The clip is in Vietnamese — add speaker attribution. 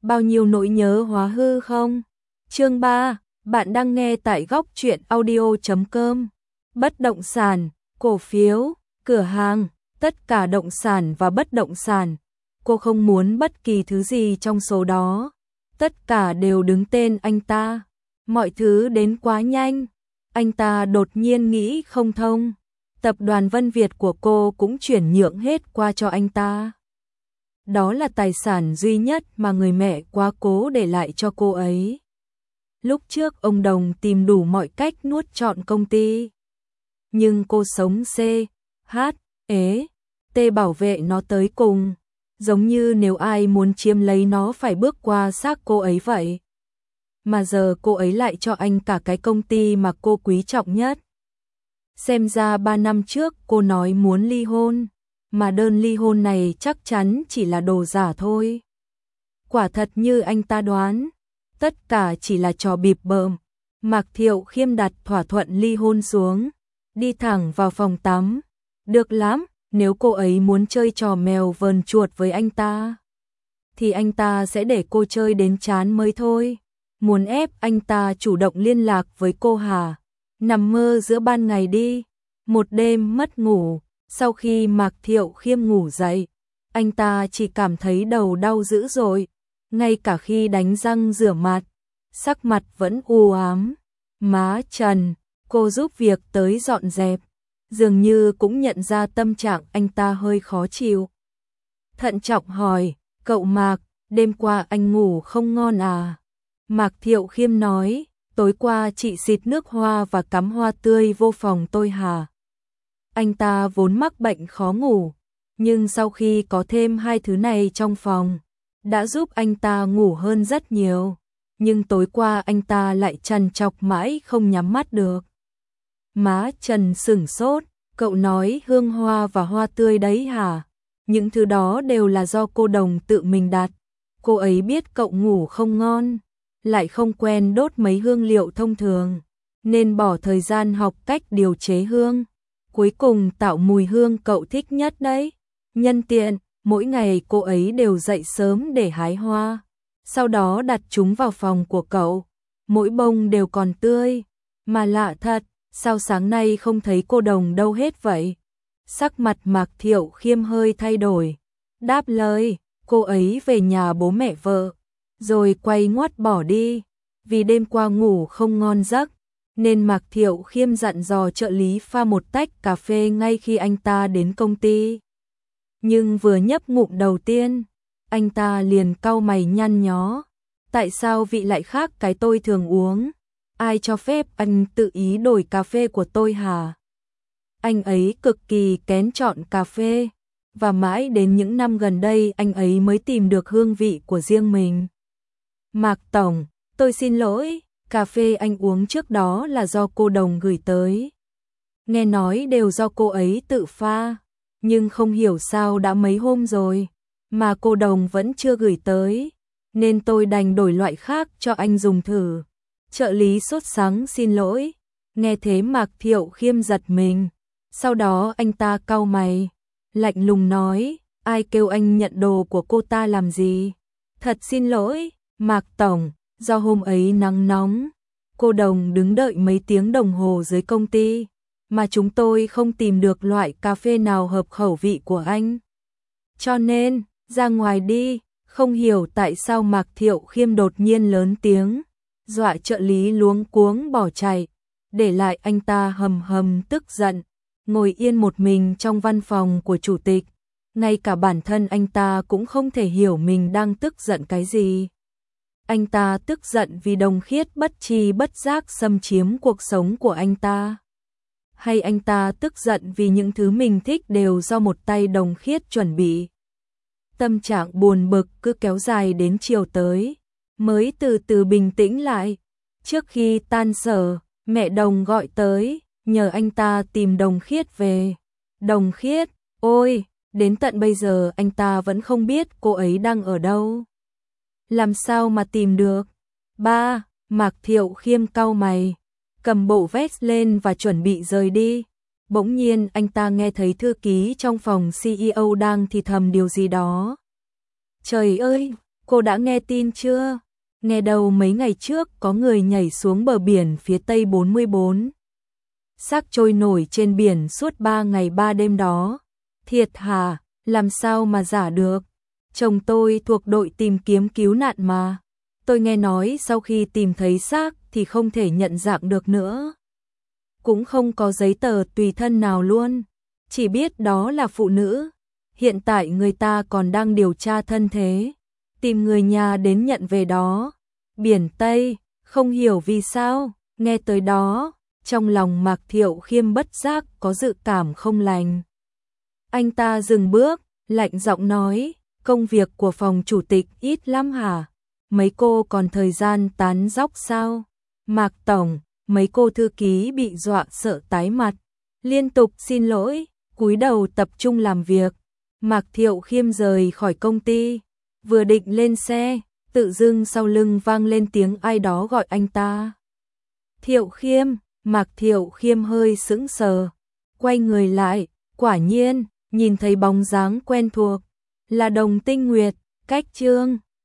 Speaker 1: bao nhiêu nỗi nhớ hóa hư không? Chương 3, bạn đang nghe tại góc truyện audio.com. Bất động sản, cổ phiếu, cửa hàng, tất cả động sản và bất động sản. Cô không muốn bất kỳ thứ gì trong số đó. Tất cả đều đứng tên anh ta. Mọi thứ đến quá nhanh. Anh ta đột nhiên nghĩ không thông. Tập đoàn Vân Việt của cô cũng chuyển nhượng hết qua cho anh ta. Đó là tài sản duy nhất mà người mẹ quá cố để lại cho cô ấy. Lúc trước ông Đồng tìm đủ mọi cách nuốt trọn công ty. Nhưng cô sống C, H, ế, T bảo vệ nó tới cùng. Giống như nếu ai muốn chiếm lấy nó phải bước qua xác cô ấy vậy. Mà giờ cô ấy lại cho anh cả cái công ty mà cô quý trọng nhất. Xem ra 3 năm trước cô nói muốn ly hôn. Mà đơn ly hôn này chắc chắn chỉ là đồ giả thôi. Quả thật như anh ta đoán. Tất cả chỉ là trò bịp bợm. Mạc Thiệu Khiêm đặt thỏa thuận ly hôn xuống. Đi thẳng vào phòng tắm. Được lắm, nếu cô ấy muốn chơi trò mèo vờn chuột với anh ta. Thì anh ta sẽ để cô chơi đến chán mới thôi. Muốn ép anh ta chủ động liên lạc với cô hả? Nằm mơ giữa ban ngày đi. Một đêm mất ngủ. Sau khi Mạc Thiệu Khiêm ngủ dậy, anh ta chỉ cảm thấy đầu đau dữ dội, ngay cả khi đánh răng rửa mặt, sắc mặt vẫn u ám. Má Trần, cô giúp việc tới dọn dẹp, dường như cũng nhận ra tâm trạng anh ta hơi khó chịu. Thận trọng hỏi, cậu Mạc, đêm qua anh ngủ không ngon à? Mạc Thiệu Khiêm nói, tối qua chị xịt nước hoa và cắm hoa tươi vô phòng tôi hả? Anh ta vốn mắc bệnh khó ngủ, nhưng sau khi có thêm hai thứ này trong phòng, đã giúp anh ta ngủ hơn rất nhiều. Nhưng tối qua anh ta lại trằn trọc mãi không nhắm mắt được. Má Trần sửng sốt, cậu nói hương hoa và hoa tươi đấy hả? Những thứ đó đều là do cô Đồng tự mình đặt. Cô ấy biết cậu ngủ không ngon, lại không quen đốt mấy hương liệu thông thường, nên bỏ thời gian học cách điều chế hương. Cuối cùng tạo mùi hương cậu thích nhất đấy. Nhân tiện, mỗi ngày cô ấy đều dậy sớm để hái hoa, sau đó đặt chúng vào phòng của cậu. Mỗi bông đều còn tươi. Mà lạ thật, sao sáng nay không thấy cô Đồng đâu hết vậy? Sắc mặt Mạc Thiệu Khiêm hơi thay đổi. Đáp lời, cô ấy về nhà bố mẹ vợ, rồi quay ngoắt bỏ đi. Vì đêm qua ngủ không ngon giấc, nên Mạc Thiệu Khiêm dặn dò trợ lý pha một tách cà phê ngay khi anh ta đến công ty. Nhưng vừa nhấp ngụm đầu tiên, anh ta liền cau mày nhăn nhó. Tại sao vị lại khác cái tôi thường uống? Ai cho phép anh tự ý đổi cà phê của tôi hả? Anh ấy cực kỳ kén chọn cà phê, và mãi đến những năm gần đây anh ấy mới tìm được hương vị của riêng mình. Mạc Tổng, tôi xin lỗi. Cà phê anh uống trước đó là do cô Đồng gửi tới. Nghe nói đều do cô ấy tự pha, nhưng không hiểu sao đã mấy hôm rồi mà cô Đồng vẫn chưa gửi tới, nên tôi đành đổi loại khác cho anh dùng thử. Trợ lý sốt sắng xin lỗi. Nghe thế Mạc Thiệu Khiêm giật mình. Sau đó anh ta cau mày, lạnh lùng nói, ai kêu anh nhận đồ của cô ta làm gì? Thật xin lỗi, Mạc Tổng. Do hôm ấy nắng nóng, cô Đồng đứng đợi mấy tiếng đồng hồ dưới công ty, mà chúng tôi không tìm được loại cà phê nào hợp khẩu vị của anh. Cho nên, ra ngoài đi. Không hiểu tại sao Mạc Thiệu Khiêm đột nhiên lớn tiếng, dọa trợ lý luống cuống bỏ chạy, để lại anh ta hầm hầm tức giận, ngồi yên một mình trong văn phòng của chủ tịch. Ngay cả bản thân anh ta cũng không thể hiểu mình đang tức giận cái gì. Anh ta tức giận vì Đồng Khiết bất tri bất giác xâm chiếm cuộc sống của anh ta. Hay anh ta tức giận vì những thứ mình thích đều do một tay Đồng Khiết chuẩn bị. Tâm trạng buồn bực cứ kéo dài đến chiều tới, mới từ từ bình tĩnh lại. Trước khi tan sở, mẹ Đồng gọi tới, nhờ anh ta tìm Đồng Khiết về. Đồng Khiết, ôi, đến tận bây giờ anh ta vẫn không biết cô ấy đang ở đâu. Làm sao mà tìm được? Ba, Mạc Thiệu Khiêm cau mày, cầm bộ vest lên và chuẩn bị rời đi. Bỗng nhiên anh ta nghe thấy thư ký trong phòng CEO đang thì thầm điều gì đó. Trời ơi, Cô đã nghe tin chưa? Nghe đầu mấy ngày trước có người nhảy xuống bờ biển phía tây 44. Xác trôi nổi trên biển suốt 3 ngày 3 đêm đó. Thiệt hả? Làm sao mà giả được? Chồng tôi thuộc đội tìm kiếm cứu nạn mà. Tôi nghe nói sau khi tìm thấy xác thì không thể nhận dạng được nữa. Cũng không có giấy tờ tùy thân nào luôn. Chỉ biết đó là phụ nữ. Hiện tại người ta còn đang điều tra thân thế. Tìm người nhà đến nhận về đó. Biển Tây, không hiểu vì sao, nghe tới đó, trong lòng Mạc Thiệu Khiêm bất giác có dự cảm không lành. Anh ta dừng bước, lạnh giọng nói, công việc của phòng chủ tịch ít lắm hả? Mấy cô còn thời gian tán dóc sao? Mạc Tổng, mấy cô thư ký bị dọa sợ tái mặt, liên tục xin lỗi, cúi đầu tập trung làm việc. Mạc Thiệu Khiêm rời khỏi công ty, vừa định lên xe, tự dưng sau lưng vang lên tiếng ai đó gọi anh ta. Thiệu Khiêm, Mạc Thiệu Khiêm hơi sững sờ, quay người lại, quả nhiên, nhìn thấy bóng dáng quen thuộc, là Đồng Tinh Nguyệt, cách Trương